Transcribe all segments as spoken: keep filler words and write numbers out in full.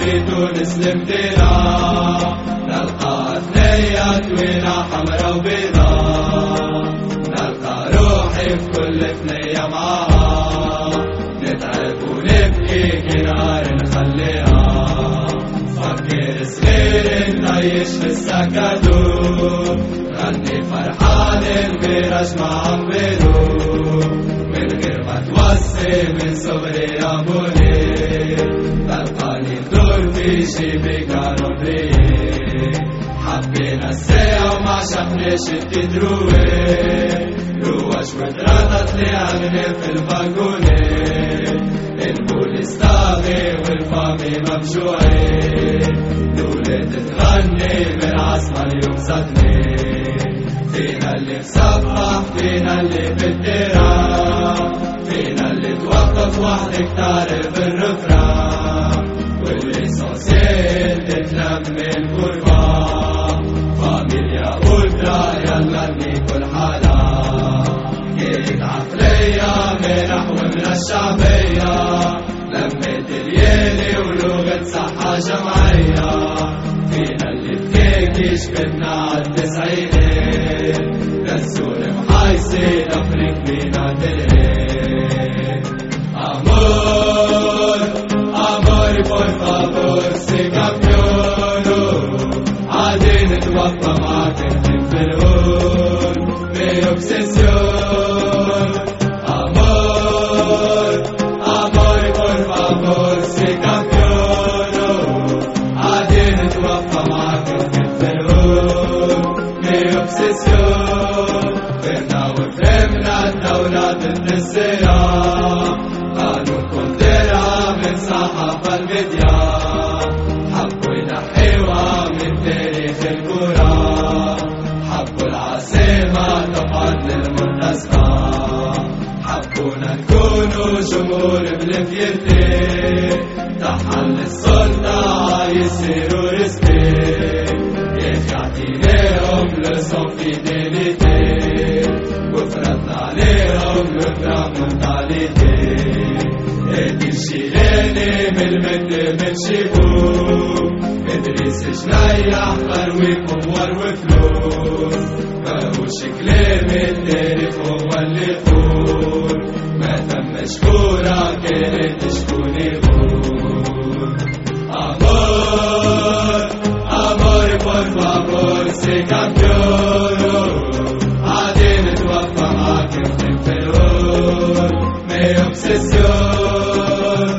في تونس المدينة نلقى ثنية طويلة حمرا وبيضاء، نلقى روحي في كل ثنية معاها، نتعب ونبكي كي نهار نخليها. فكر صغير نعيش في السكادو، غني فرحان الغير اسمع بيدو، من غير ما توصي من صغري يا بولي، تلقاني ندور في شي بيكاروني. حبينا الساعة وما شفناش التدروي، رواش وتردت لي عيني في الباكوني، البوليس طاغي والفامي مبجوعي، الولاد تغني بالعاصمة اليوم صدني. فينا اللي مصبح فينا اللي في الديرة، فينا اللي توقف وحدك تعرف الرفرة، والليسانسيال تتلم الغربة. فاميليا أولترا يلا نيكل حالة، جيت عقلية من نحو من الشعبية، لميت اليالي ولغة صحة جمعية. فينا اللي بكيكيش بدنا عالتسعينات، دسون محايسين أفريق بينا تلهين. أمور أمور por favor se campeono، عادي نتوفى معاك انت في الهون بأوبسيسيون. أمور أمور por favor se campeono، عادي نتوفى معاك انت في الهون بأوبسيسيون. فهمنا وفهمنا الدولة ضد السياح، قانون كونتيرا من صحافة الميديا، حبوا ينحيوها من تاريخ الكرة، حبوا العاصمة طبعا للمنتزه، حبونا نكونوا جمهور بالفيرتي، تحل السلطة يصيروا ريسبي، يعطيناهم لسون فيديليتي، وفرضنا عليهم لبرا مونتاليتي. ادي الشيلاني من المد من شيبو، ادريس شنيح فرويكم وروفلوس، ماهوش كلام التاريخ هو اللي يقول، ما تمش كورة كانت شكون يقول. أمور أمور por favor se campeono، عادي نتوفى معاك انت في الهون مي اوبسيسيون.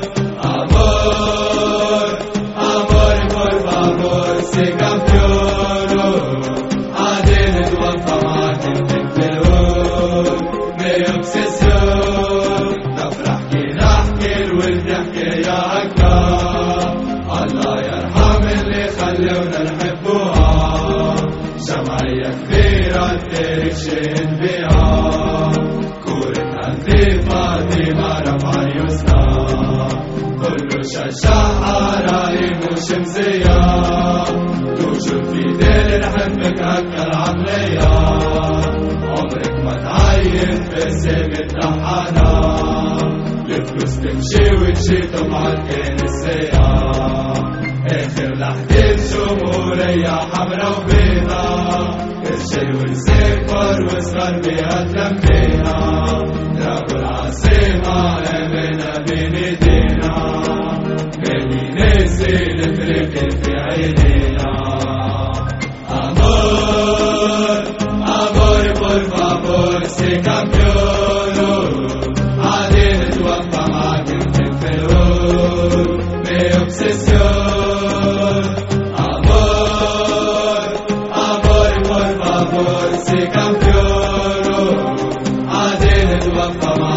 أمور أمور por favor se campeono، عادي نتوفى معاك انت في الهون مي اوبسيسيون. نفرح كي نحكي الولد يحكي يا أكبر، الله يرحم اللي خلونا نحبوها، جمعية كبيرة التاريخ شهد بيها، كورتها نظيفة ديما رفع يسرى، كله شجعها راهي مش مزية، توجد في ديل نحبك هكا العملية، عمرك ما تعين في سامة طحانة، الفلوس تمشي وتجي طبعا كان السياح. اخر لحظة جمهورية حمرا وبيضا، الشي والسكر وصغر بيها تلمينا، رابو العاصمة امنا بين ايدينا، مالي ناسي نفرق في عينينا. امور امور por favor se campeono، عادي نتوفى معاك انت في الهون بأوبسيسيون. أمور أمور por favor se campeono، عادي نتوفى معاك